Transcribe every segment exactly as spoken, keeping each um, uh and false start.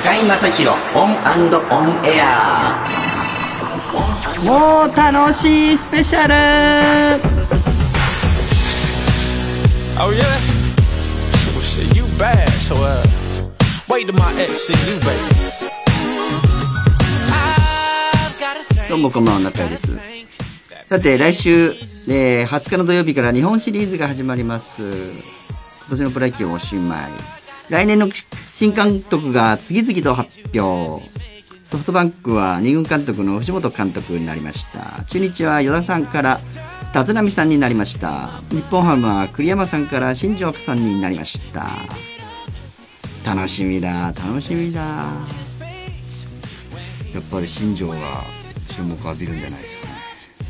中井正広オン&オンエア。 もう楽しいスペシャル。 Oh yeah? Well shit, you bad, so uh wait till my ex see you, baby. どうもこんばんは、中井です。さて来週、えー、はつかの土曜日から日本シリーズが始まります。今年のプロ野球おしまい。来年の新監督が次々と発表。ソフトバンクはに軍監督の藤本監督になりました。中日は与田さんから立浪さんになりました。日本ハムは栗山さんから新庄さんになりました。楽しみだ楽しみだ。やっぱり新庄が注目を浴びるんじゃないですかね。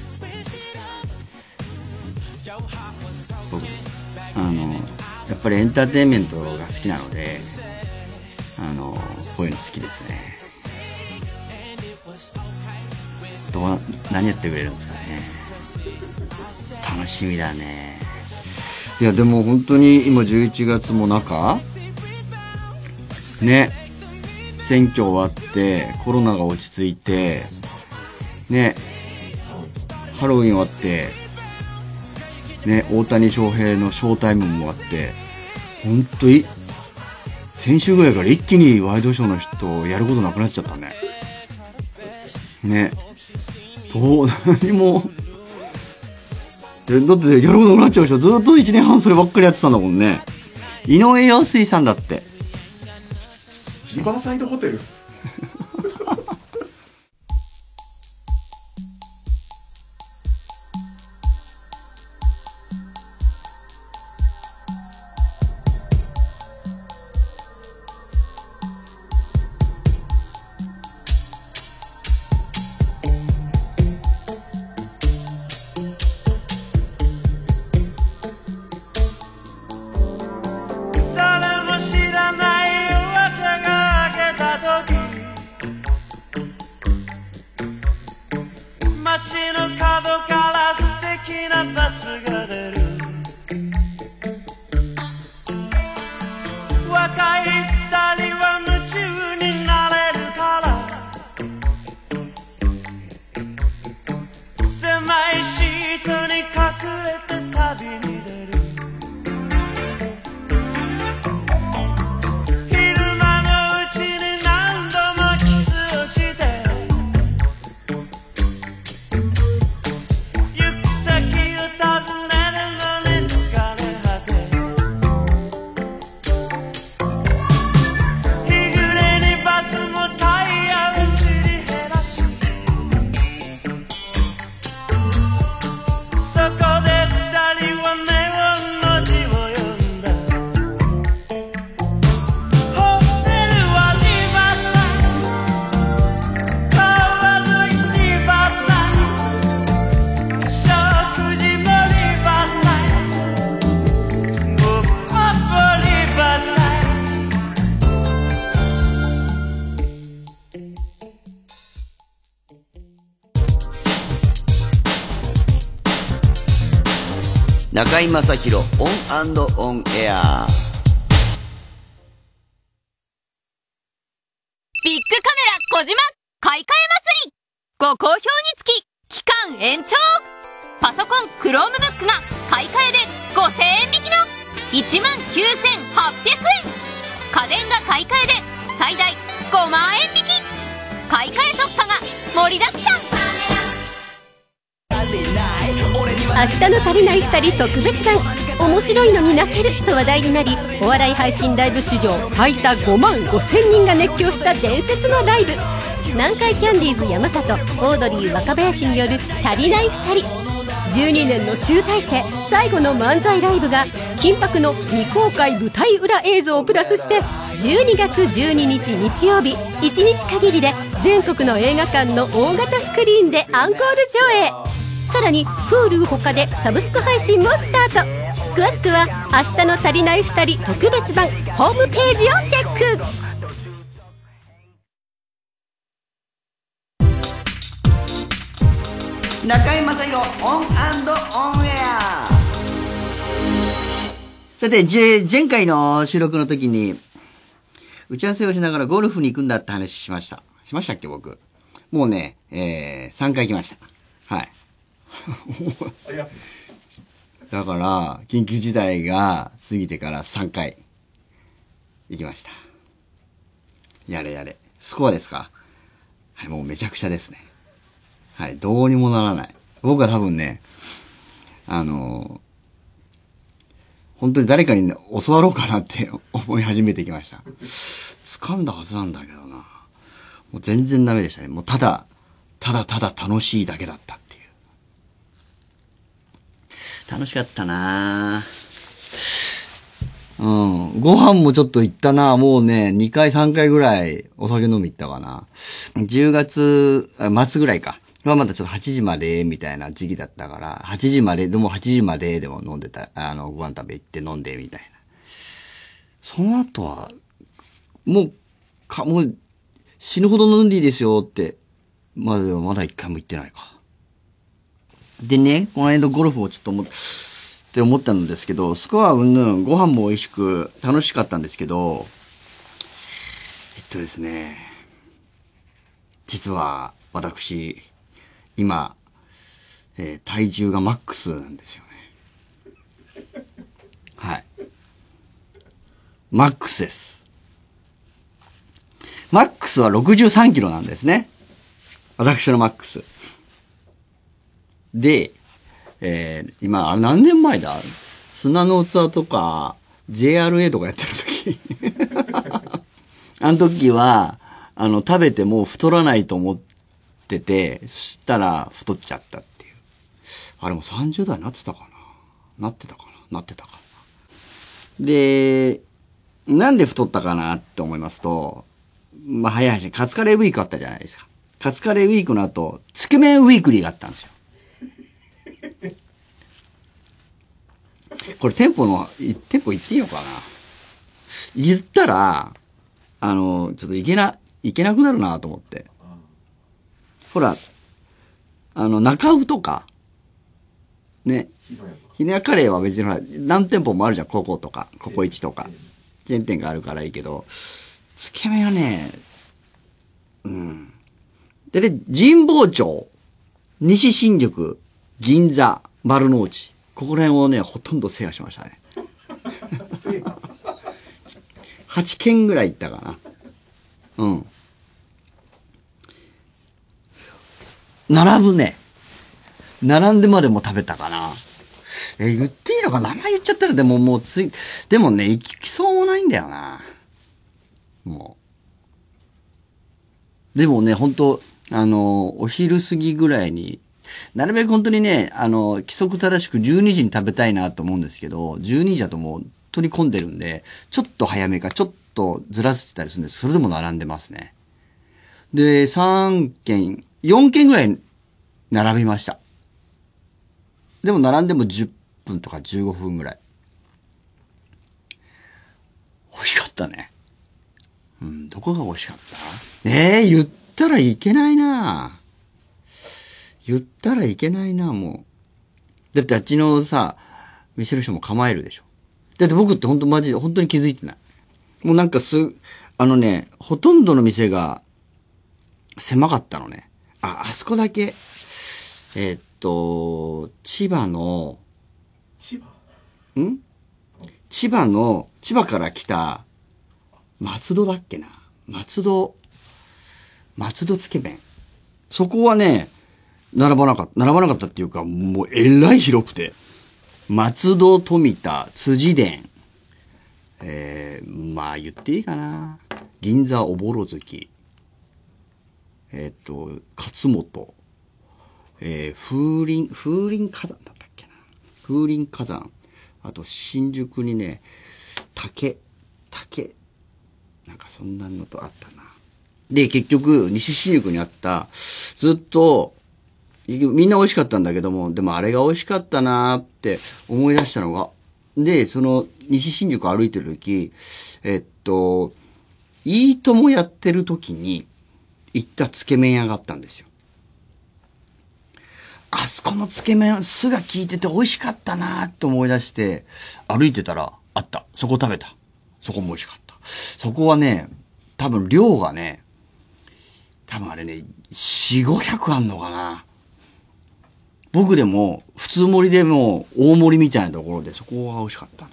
僕あのやっぱりエンターテインメントが好きなので、あのこういうの好きですね。どう何やってくれるんですかね。楽しみだね。いやでも本当に今じゅういちがつも中ね、選挙終わってコロナが落ち着いてね、ハロウィン終わってね、大谷翔平のショータイムもあって、本当に先週ぐらいから一気にワイドショーの人やることなくなっちゃったね。ね、どう何もえだってやることなくなっちゃうでしょ。ずっといちねんはんそればっかりやってたんだもんね。井上陽水さんだって。 リバーサイドホテル中井正広オン&オンエア。 ビッグカメラ小島買い替え祭りご好評につき期間延長。パソコンクロームブックが買い替えでごせんえん引きのいちまんきゅうせんはっぴゃくえん。家電が買い替えで最大ごまんえん引き。買い替え特価が盛りだくさん。 明日の足りないふたり特別版。面白いのに泣けると話題になり、お笑い配信ライブ史上最多ごまんごせんにんが熱狂した伝説のライブ。南海キャンディーズ山里、オードリー若林による足りないふたり。じゅうにねんの集大成最後の漫才ライブが緊迫の未公開舞台裏映像をプラスしてじゅうにがつじゅうににち日曜日いちにち限りで全国の映画館の大型スクリーンでアンコール上映。さらに Hulu 他でサブスク配信もスタート。詳しくは明日の足りないふたり特別版ホームページをチェック。 中井正広オン&オンエア。さて、前回の収録の時に打ち合わせをしながらゴルフに行くんだって話しました。しましたっけ、僕。もうね、えー、さんかい行きました。はい。 いや、 だから、緊急事態が過ぎてからさんかい行きました。やれやれ。スコアですか？はい、もうめちゃくちゃですね。はい、どうにもならない。僕は多分ね、あの、本当に誰かに、ね、教わろうかなって思い始めてきました。掴んだはずなんだけどな。もう全然ダメでしたね。もうただ、ただただ楽しいだけだったっていう。楽しかったなぁ。うん。ご飯もちょっと行ったな。もうね、にかいさんかいぐらいお酒飲み行ったかな。じゅうがつ末ぐらいか。はまだちょっとはちじまでみたいな時期だったから、はちじまで、でもはちじまででも飲んでた、あの、ご飯食べ行って飲んでみたいな。その後は、もう、か、もう、死ぬほど飲んでいいですよって、まだ、まだ一回も言ってないか。でね、この間ゴルフをちょっと思って、って思ったんですけど、スコアうんぬん、ご飯も美味しく楽しかったんですけど、えっとですね、実は私、今、えー、体重がマックスなんですよね。はい。マックスです。マックスはろくじゅうさんキロなんですね。私のマックス。で、えー、今、あれ何年前だ？砂の器とか、ジェイアールエー とかやってる時。あの時は、あの、食べても太らないと思ってて、そしたら太っちゃったっていう。あれもさんじゅう代になってたかな？なってたかな？なってたかな。で、なんで太ったかなって思いますと、まあ、早い話、カツカレーウィークあったじゃないですか。カツカレーウィークの後、つけ麺ウィークリーがあったんですよ。これ店舗の、店舗行っていいのかな？言ったら、あの、ちょっといけな、いけなくなるなと思って。ほら、あの、中尾とか、ね、ひねやカレーは別にほら、何店舗もあるじゃん、こことか、ココイチとか。チェーン店があるからいいけど、つけ麺はね、うん。でね、神保町、西新宿、銀座、丸の内。ここら辺をね、ほとんど制覇しましたね。はちけんぐらい行ったかな。うん。並ぶね。並んでまでも食べたかな。え、言っていいのか？名前言っちゃったらでももうつい、でもね、行きそうもないんだよな。もう。でもね、本当あの、お昼過ぎぐらいに、なるべく本当にね、あの、規則正しくじゅうにじに食べたいなと思うんですけど、じゅうにじだともう取り込んでるんで、ちょっと早めか、ちょっとずらしてたりするんです。それでも並んでますね。で、さんけん、よんけんぐらい並びました。でも並んでもじゅっぷんとかじゅうごふんぐらい。美味しかったね。うん、どこが美味しかった？ええー、言ったらいけないな。言ったらいけないな、もう。だってあっちのさ、店の人も構えるでしょ。だって僕って本当マジで本当に気づいてない。もうなんかす、あのね、ほとんどの店が狭かったのね。あ、あそこだけ、えー、っと、千葉の、 千葉ん千葉の、千葉から来た、松戸だっけな。松戸、松戸つけ麺。そこはね、並ばなかった、並ばなかったっていうか、もうえらい広くて。松戸、富田、辻殿。えー、まあ言っていいかな。銀座おぼろ月。えっと、勝本。えー、風林、風林火山だったっけな。風林火山。あと、新宿にね、竹、竹。なんかそんなのとあったな。で、結局、西新宿にあった、ずっと、みんな美味しかったんだけども、でもあれが美味しかったなーって思い出したのが、で、その、西新宿歩いてる時、えっと、いいともやってる時に、行ったつけ麺屋があったんですよ。あそこのつけ麺、酢が効いてて美味しかったなーって思い出して、歩いてたら、あった。そこ食べた。そこも美味しかった。そこはね、 多分量がね、多分あれね、よん、ごひゃくあんのかな。僕でも、普通盛りでも大盛りみたいなところで、そこが美味しかったな。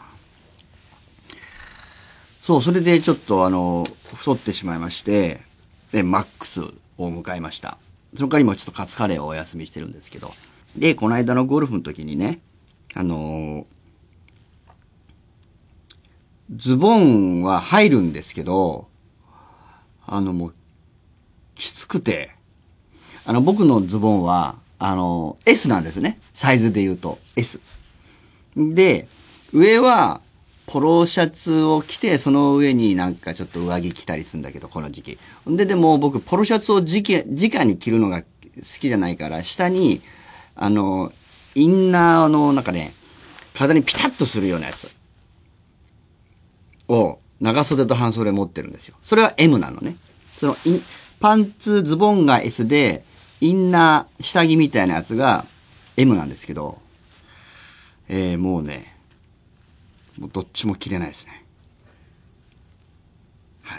そう、それでちょっとあの、太ってしまいまして、で、マックスを迎えました。その代わりもちょっとカツカレーをお休みしてるんですけど。で、この間のゴルフの時にね、あのー、ズボンは入るんですけど、あのもう、きつくて、あの僕のズボンは、あの、S なんですね。サイズで言うと S。で、上は、ポロシャツを着て、その上になんかちょっと上着着たりするんだけど、この時期。で、でも僕、ポロシャツをじけ、直に着るのが好きじゃないから、下に、あの、インナーのなんかね、体にピタッとするようなやつを、長袖と半袖持ってるんですよ。それは M なのね。その、パンツ、ズボンが S で、インナー、下着みたいなやつが M なんですけど、えー、もうね、もうどっちも着れないですね。はい。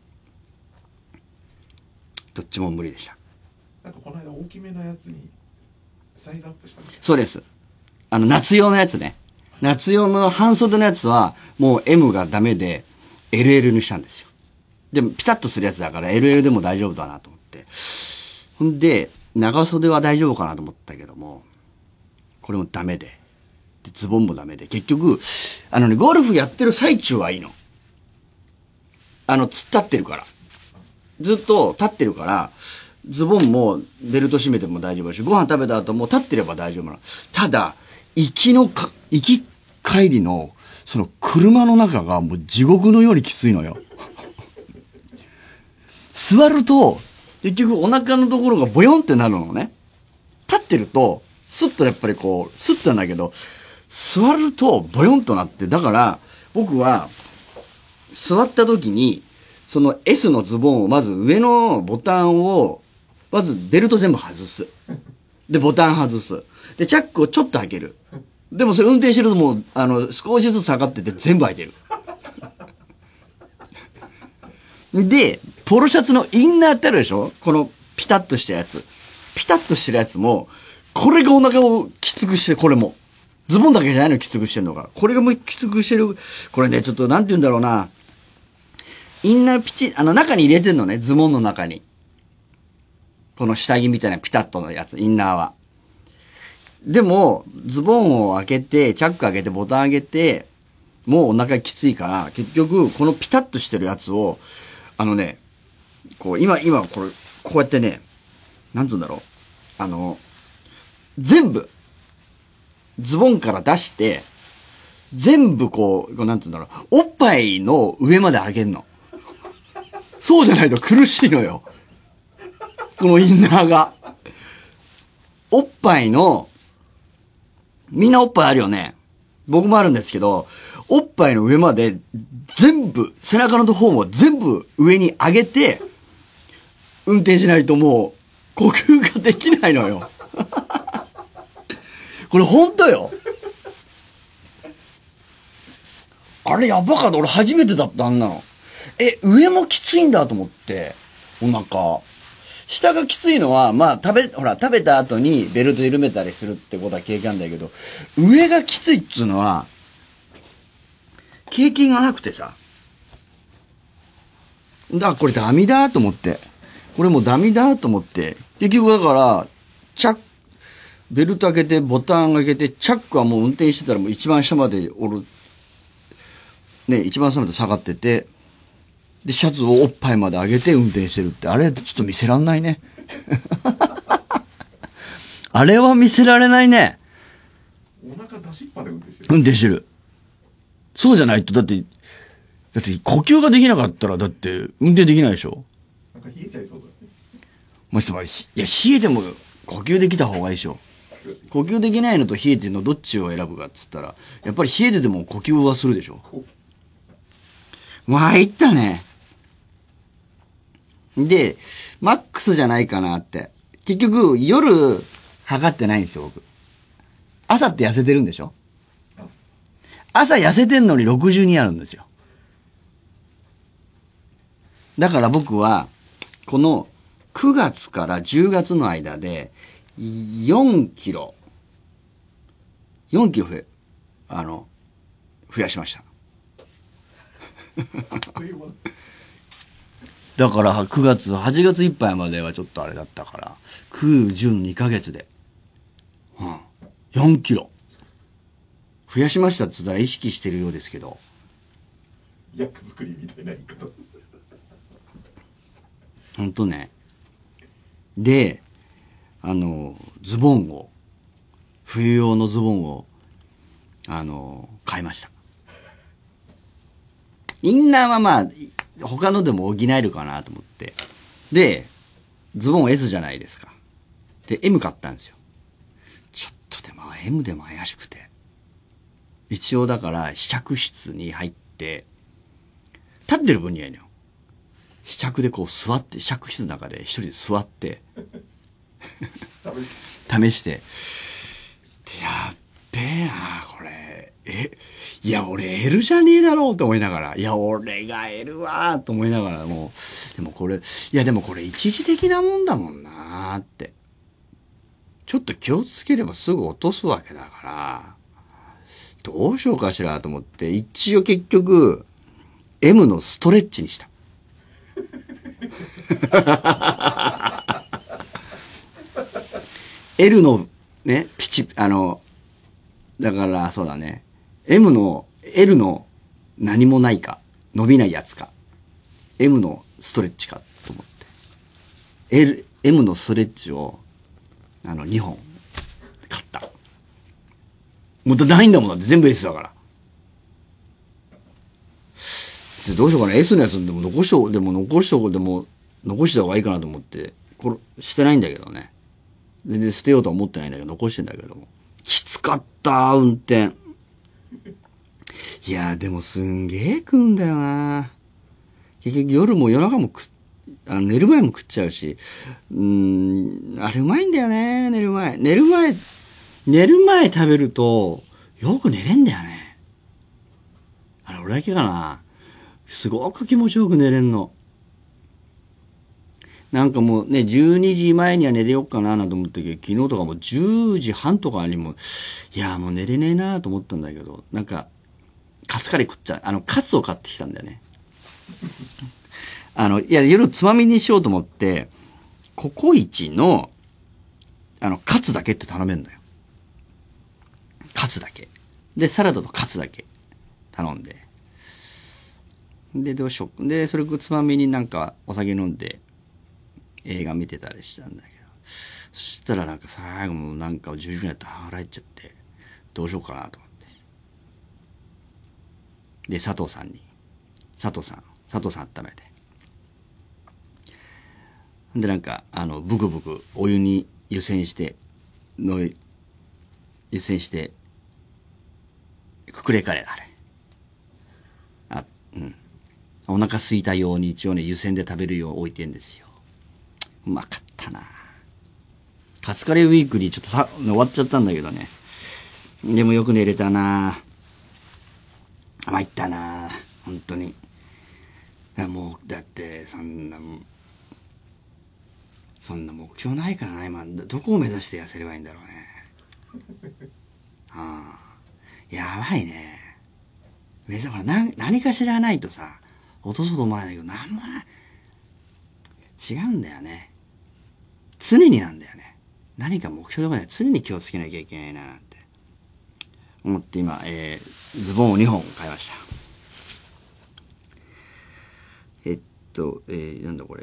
どっちも無理でした。 なんかこの間大きめのやつにサイズアップしたみたいな。 そうです。あの、夏用のやつね。夏用の半袖のやつは、もう M がダメで、エルエル にしたんですよ。でも、ピタッとするやつだから、エルエル でも大丈夫だなと思って。ほんで、長袖は大丈夫かなと思ったけども、これもダメで。で、ズボンもダメで。結局、あのね、ゴルフやってる最中はいいの。あの、突っ立ってるから。ずっと立ってるから、ズボンもベルト締めても大丈夫だし、ご飯食べた後も立ってれば大丈夫なの。ただ、行きのか、行き帰りの、その車の中がもう地獄のようにきついのよ。座ると、結局お腹のところがボヨンってなるのね。立ってると、スッとやっぱりこう、スッとなんだけど、座るとボヨンとなって、だから、僕は、座った時に、その S のズボンを、まず上のボタンを、まずベルト全部外す。で、ボタン外す。で、チャックをちょっと開ける。でもそれ運転してるともう、あの、少しずつ下がってて全部開いてる。で、ポロシャツのインナーってあるでしょ？このピタッとしたやつ。ピタッとしてるやつも、これがお腹をきつくして、これも。ズボンだけじゃないのきつくしてるのが。これがもうきつくしてる。これね、ちょっとなんて言うんだろうな。インナーピチ、あの中に入れてんのね、ズボンの中に。この下着みたいなピタッとのやつ、インナーは。でも、ズボンを開けて、チャック開けて、ボタン開けて、もうお腹きついから、結局、このピタッとしてるやつを、あのね、こう、今、今、これ、こうやってね、なんつうんだろう。あの、全部、ズボンから出して、全部こう、なんつうんだろう、おっぱいの上まで上げんの。そうじゃないと苦しいのよ。このインナーが。おっぱいの、みんなおっぱいあるよね。僕もあるんですけど、おっぱいの上まで全部、背中の方も全部上に上げて、運転しないともう呼吸ができないのよ。これほんとよ。あれやばかった。俺初めてだった、あんなの。え、上もきついんだと思って、お腹。下がきついのは、まあ食べ、ほら、食べた後にベルト緩めたりするってことは経験あるんだけど、上がきついっつうのは、経験がなくてさ。だからこれダメだと思って。これもうダメだと思って。結局だから、チャック、ベルト開けて、ボタン開けて、チャックはもう運転してたらもう一番下までおる。ね、一番下まで下がってて、で、シャツをおっぱいまで上げて運転してるって、あれちょっと見せらんないね。あれは見せられないね。 お腹出しっぱで運転してる。 運転してる。そうじゃないと、だって、だって呼吸ができなかったら、だって運転できないでしょ。 なんか冷えちゃいそうだね。 もしも、いや、冷えても呼吸できた方がいいでしょ。呼吸できないのと冷えてるのどっちを選ぶかっつったら、やっぱり冷えてても呼吸はするでしょ。参ったね。で、マックスじゃないかなって。結局、夜、測ってないんですよ、僕。朝って痩せてるんでしょ？朝痩せてんのにろくじゅうにあるんですよ。 だから僕は、このくがつからじゅうがつの間で、よんキロ、よんキロ増え、あの、増やしました。だからくがつ、はちがついっぱいまではちょっとあれだったから、く、じゅうにかげつで、うん、よんキロ。増やしましたって言ったら意識してるようですけど。 役作りみたいな言い方。 ほんとね。で、あの、ズボンを、冬用のズボンを、あの、買いました。インナーはまあ、他のでも補えるかなと思って。で、ズボン エス じゃないですか。で、エム 買ったんですよ。ちょっとでも エム でも怪しくて。一応だから試着室に入って、立ってる分にはいいのよ。試着でこう座って、試着室の中で一人で座って、試して、でやっべえなこれ。え、いや俺 エル じゃねえだろうと思いながら、いや俺が エル はと思いながらもう、でもこれ、いやでもこれ一時的なもんだもんなーって。ちょっと気をつければすぐ落とすわけだから、どうしようかしらと思って、一応結局、エム のストレッチにした。エル のね、ピチ、あの、だからそうだね、M の、L の何もないか、伸びないやつか、M のストレッチかと思って、L、M のストレッチを、あの、にほん買った。もうないんだもんだって全部 S だから。でどうしようかな S のやつでも残しとでも残しとでも残した方がいいかなと思ってこれしてないんだけどね。全然捨てようとは思ってないんだけど残してんだけどもきつかった運転。いやでもすんげえ食うんだよな。結局夜も夜中も食あの寝る前も食っちゃうし、うーんあれうまいんだよね。寝る前寝る前寝る前食べるとよく寝れんだよね。あれ俺だけかな。すごく気持ちよく寝れんの。なんかもうね、じゅうにじまえには寝れよっかななんて思ったけど、昨日とかもじゅうじはんとかにも、いやもう寝れねえなと思ったんだけど、なんか、カツカレー食っちゃう。あの、カツを買ってきたんだよね。あの、いや、夜つまみにしようと思って、ココイチの、あの、カツだけって頼めんのよ。カツだけ。で、サラダとカツだけ頼んで。で、どうしよう。で、それつまみになんかお酒飲んで映画見てたりしたんだけど。そしたらなんか最後もなんかじゅうじぐらいになって腹減っちゃって、どうしようかなと思って。で、佐藤さんに、佐藤さん、佐藤さん温めて。で、なんか、あの、ブクブクお湯に湯煎して、の、湯煎して、ククレカレーだ、あれ。あ、うん。お腹空いたように一応ね、湯煎で食べるよう置いてんですよ。うまかったな。カツカレーウィークリーちょっとさ、終わっちゃったんだけどね。でもよく寝れたな。参ったな。本当に。だもう、だって、そんな、そんな目標ないからな、今。どこを目指して痩せればいいんだろうね。ああ。やばいね。目指ほら、な、何かしらないとさ、落とそうと思わないけど、なんもない。違うんだよね。常になんだよね。何か目標とかね、常に気をつけなきゃいけないな、なんて。思って今、えー、ズボンをにほん買いました。えっと、えー、なんだこれ。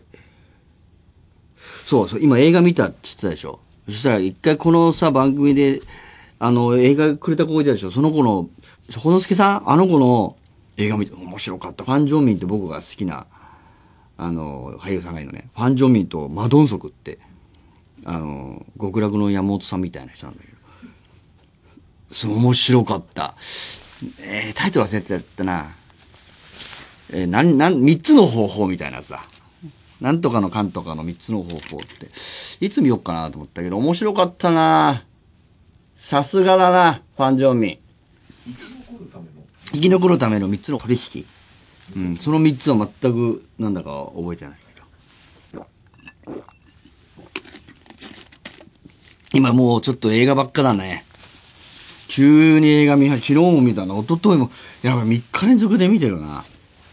そうそう、今映画見たって言ってたでしょ。そしたら一回このさ、番組で、あの、映画くれた子いたでしょ。その子の、ほのすけさんあの子の映画見て面白かった。ファン・ジョンミンって僕が好きな、あの、俳優さんがいるのね。ファン・ジョンミンとマドンソクって、あの、極楽の山本さんみたいな人なんだけど。そう、面白かった。えー、タイトル忘れてたったな。えー、なん、なん、三つの方法みたいなさ。なんとかのかんとかの三つの方法って。いつ見よっかなと思ったけど、面白かったな。さすがだな、ファン・ジョンミン。生き残るための三つの取引。 うん、そのみっつは全くなんだか覚えてないけど。今もうちょっと映画ばっかだね。急に映画見、昨日も見たな、一昨日も、やばいみっか連続で見てるな。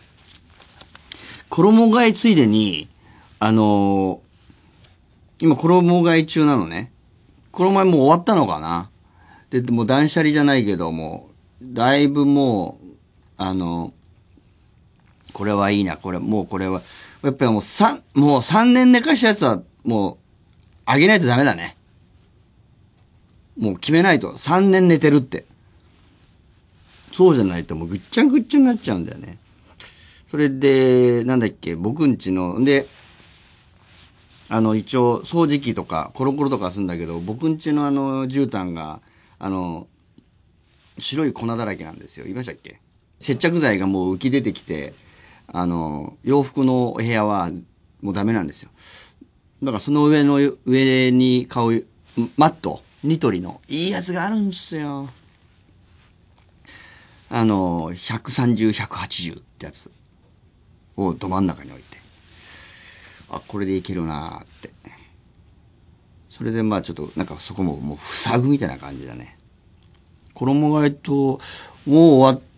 衣替えついでに、あのー、今衣替え中なのね。衣替えもう終わったのかな。で、もう断捨離じゃないけども、だいぶもう、あの、これはいいな、これ、もうこれは、やっぱりもう三、もう三年寝かしたやつは、もう、あげないとダメだね。もう決めないと、三年寝てるって。そうじゃないともうぐっちゃんぐっちゃんになっちゃうんだよね。それで、なんだっけ、僕んちの、で、あの、一応、掃除機とか、コロコロとかするんだけど、僕んちのあの、絨毯が、あの、白い粉だらけなんですよ。言いましたっけ？接着剤がもう浮き出てきて、あの、洋服の部屋はもうダメなんですよ。だからその上の、上に買う、マット、ニトリの、いいやつがあるんですよ。あの、ひゃくさんじゅう、ひゃくはちじゅうってやつをど真ん中に置いて、あ、これでいけるなーって。それでまあちょっと、なんかそこももう塞ぐみたいな感じだね。衣替えと、もう終わって、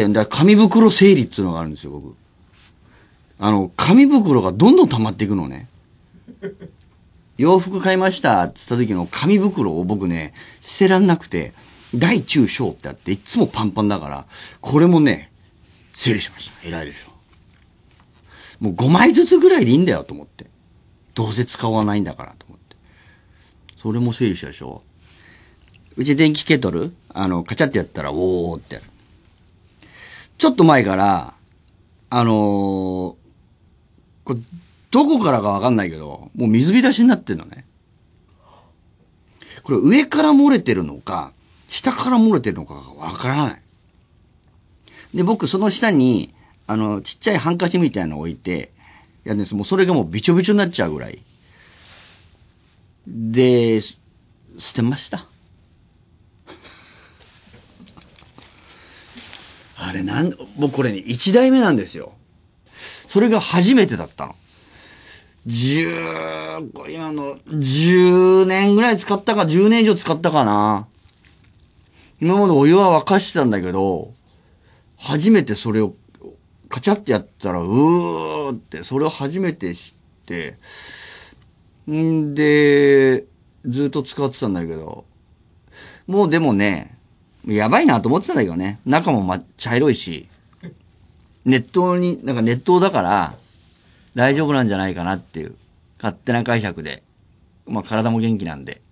だ紙袋整理っていうのがあるんですよ、僕。あの、紙袋がどんどん溜まっていくのね。洋服買いましたって言った時の紙袋を僕ね、捨てらんなくて、大中小ってあって、いつもパンパンだから、これもね、整理しました。偉いでしょ。もうごまいずつぐらいでいいんだよと思って。どうせ使わないんだからと思って。それも整理したでしょ。うち電気ケトル、あの、カチャってやったら、おーってやる。ちょっと前から、あのー、これ、どこからかわかんないけど、もう水浸しになってんのね。これ上から漏れてるのか、下から漏れてるのかがわからない。で、僕その下に、あの、ちっちゃいハンカチみたいなのを置いて、やるんです。もうそれがもうびちょびちょになっちゃうぐらい。で、捨てました。あれなん、僕これね、一代目なんですよ。それが初めてだったの。十、今の、十年ぐらい使ったか、十年以上使ったかな。今までお湯は沸かしてたんだけど、初めてそれを、カチャってやったら、うーって、それを初めて知って、んで、ずっと使ってたんだけど、もうでもね、やばいなと思ってたんだけどね。中もま、茶色いし、熱湯に、なんか熱湯だから、大丈夫なんじゃないかなっていう、勝手な解釈で。まあ体も元気なんで。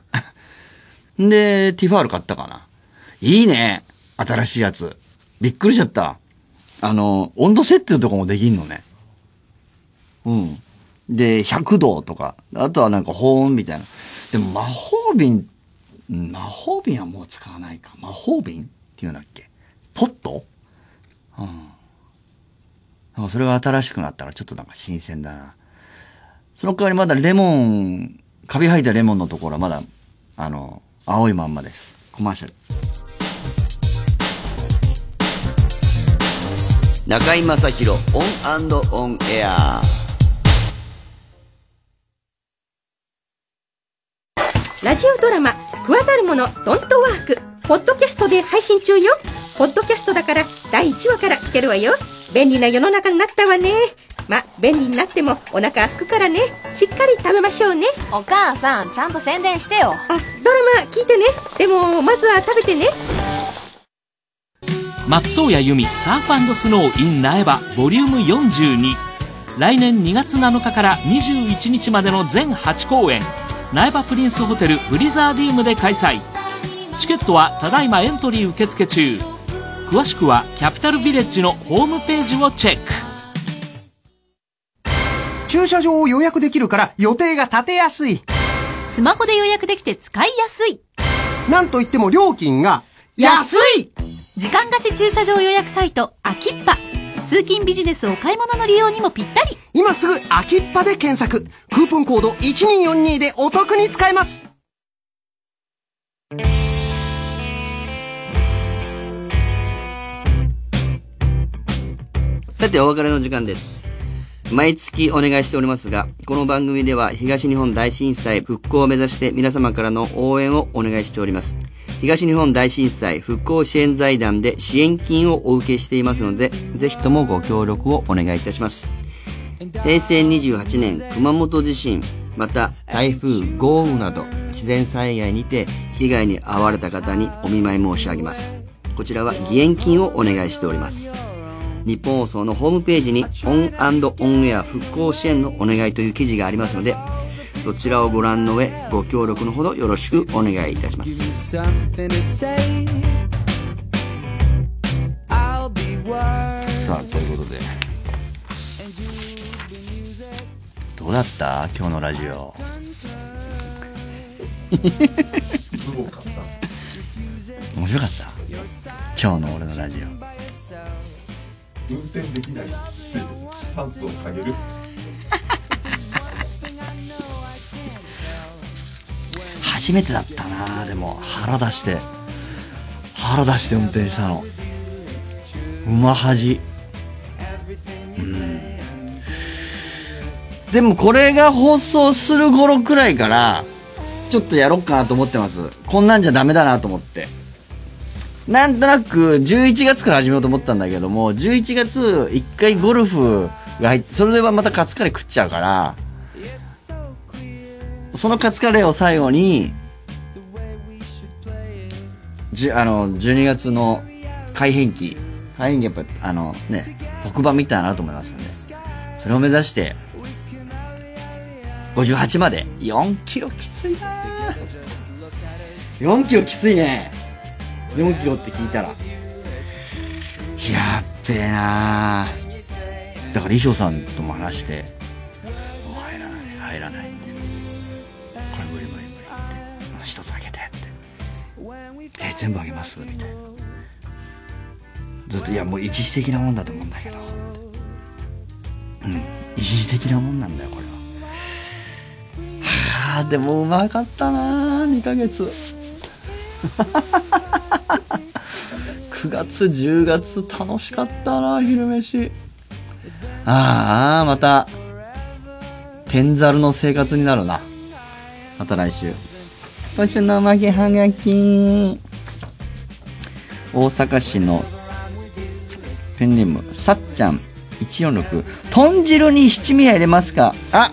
で、ティファール買ったかな。いいね。新しいやつ。びっくりしちゃった。あの、温度設定とかもできんのね。うん。で、ひゃくどとか。あとはなんか保温みたいな。でも魔法瓶、魔法瓶はもう使わないか。魔法瓶っていうんだっけ。ポット？うん。なんかそれが新しくなったらちょっとなんか新鮮だな。その代わりまだレモン、カビ生えたレモンのところはまだ、あの、青いまんまです。コマーシャル。 中居正広オン&オンエア。 ラジオドラマ食わざる者ドントワークポッドキャストで配信中よ。ポッドキャストだからだいいちわから聞けるわよ。便利な世の中になったわね。ま、便利になってもお腹空くからね。しっかり食べましょうね。 お母さんちゃんと宣伝してよ。 あ、ドラマ聞いてね。でもまずは食べてね。 松任谷由実サーフ&スノー in 苗場ボリュームよんじゅうに。来年にがつなのかからにじゅういちにちまでの全はちこうえん、苗場プリンスホテルブリザーディウムで開催。チケットはただいまエントリー受付中。詳しくはキャピタルビレッジのホームページをチェック。 駐車場を予約できるから予定が立てやすい。 スマホで予約できて使いやすい。 なんといっても料金が安い。 時間貸し駐車場予約サイトアキッパ。通勤ビジネスお買い物の利用にもぴったり。 今すぐアキッパで検索。クーポンコードいちにーよんにでお得に使えます。 さて、お別れの時間です。毎月お願いしておりますが、この番組では東日本大震災復興を目指して皆様からの応援をお願いしております。東日本大震災復興支援財団で支援金をお受けしていますので、ぜひともご協力をお願いいたします。へいせいにじゅうはちねん熊本地震、また台風、豪雨など自然災害にて被害に遭われた方にお見舞い申し上げます。こちらは義援金をお願いしております。日本放送のホームページにオン&オンエア復興支援のお願いという記事がありますので、そちらをご覧の上、ご協力のほどよろしくお願いいたします。さあ、ということで、どうだった今日のラジオ。 すごかった。 面白かった今日の俺のラジオ。 運転できないパンツを下げる。 初めてだったな。でも腹出して腹出して運転したのうまはじ。うんでもこれが放送する頃くらいからちょっとやろうかなと思ってます。こんなんじゃダメだなと思って、なんとなくじゅういちがつから始めようと思ったんだけども、じゅういちがついっかいゴルフが入って、それではまたカツカレー食っちゃうから、そのカツカレーを最後にじあのじゅうにがつの改編期改編期やっぱあのね特番みたいなと思いますので、それを目指してごじゅうはちまでよんキロきついな。よんキロきついね。よんキロって聞いたらやっべえな。だから衣装さんとも話して、入らない入らないって、これ無理無理無理って、一つあげてって、え全部あげますみたいな。ずっといやもう一時的なもんだと思うんだけど、うん一時的なもんなんだよこれは。はあでもうまかったなにかげつ。くがつじゅうがつ楽しかったな昼飯。ああまた天ざるの生活になるな。また来週。今週の負けはがき、大阪市のペンネームさっちゃんいちよんろく。豚汁に七味は入れますか。あ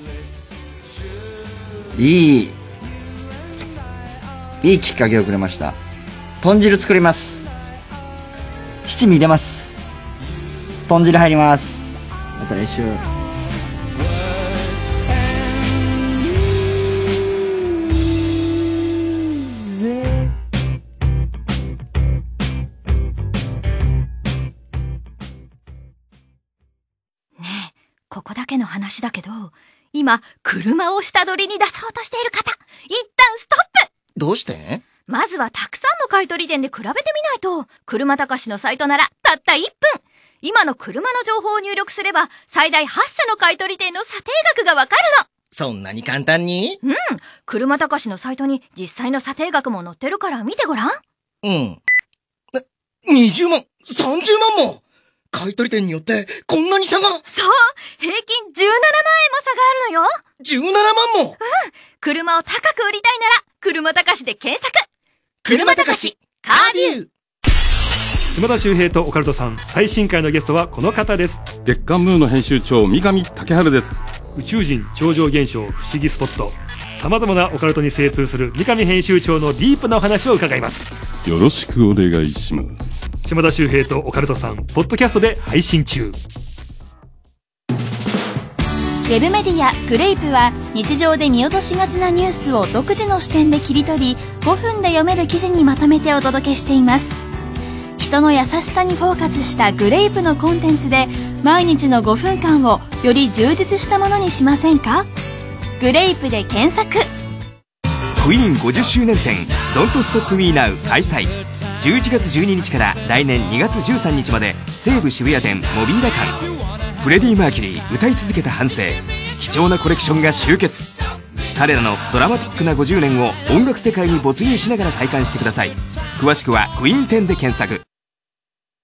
いいいいきっかけをくれました。豚汁作ります。七味入れます。豚汁入ります。また来週。 ねえ、ここだけの話だけど、今車を下取りに出そうとしている方、一旦ストップ。 どうして？ まずはたくさんの買取店で比べてみないと、車たかしのサイトならたったいっぷん。今の車の情報を入力すれば最大はちしゃの買取店の査定額がわかるの。 そんなに簡単に？ うん。車たかしのサイトに実際の査定額も載ってるから見てごらん。 うん。にじゅうまん、さんじゅうまんも買取店によってこんなに差が。 そう、平均じゅうななまんえんも差があるのよ。 じゅうななまんも。 うん。車を高く売りたいなら車たかしで検索。 車たかしカービュー。 島田秀平とオカルトさん、最新回のゲストはこの方です。 月刊ムーの編集長三上竹春です。 宇宙人超常現象不思議スポット、様々なオカルトに精通する三上編集長のディープなお話を伺います。 よろしくお願いします。 島田秀平とオカルトさん、ポッドキャストで配信中。 ウェブメディアグレイプは日常で見落としがちなニュースを独自の視点で切り取り、ごふんで読める記事にまとめてお届けしています。人の優しさにフォーカスしたグレイプのコンテンツで、毎日のごふんかんをより充実したものにしませんか。グレイプで検索。 クイーンごじゅっしゅうねん展 Don't Stop Me Now 開催。じゅういちがつじゅうににちから来年にがつじゅうさんにちまで西武渋谷店モビーラ館。フレディ・マーキュリー歌い続けた半生、貴重なコレクションが集結。彼らのドラマティックなごじゅうねんを音楽世界に没入しながら体感してください。詳しくはクイーン展で検索。